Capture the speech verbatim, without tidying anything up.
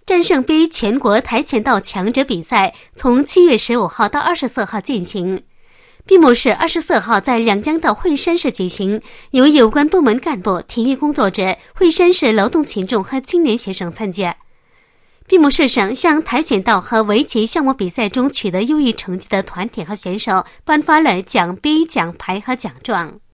战胜杯全国跆拳道强者比赛从七月十五号到二十四号进行。闭幕式二十四号在两江道惠山市举行，由有关部门干部、体育工作者、惠山市劳动群众和青年学生参加。闭幕式上，向跆拳道和围棋项目比赛中取得优异成绩的团体和选手颁发了奖杯、奖牌和奖状。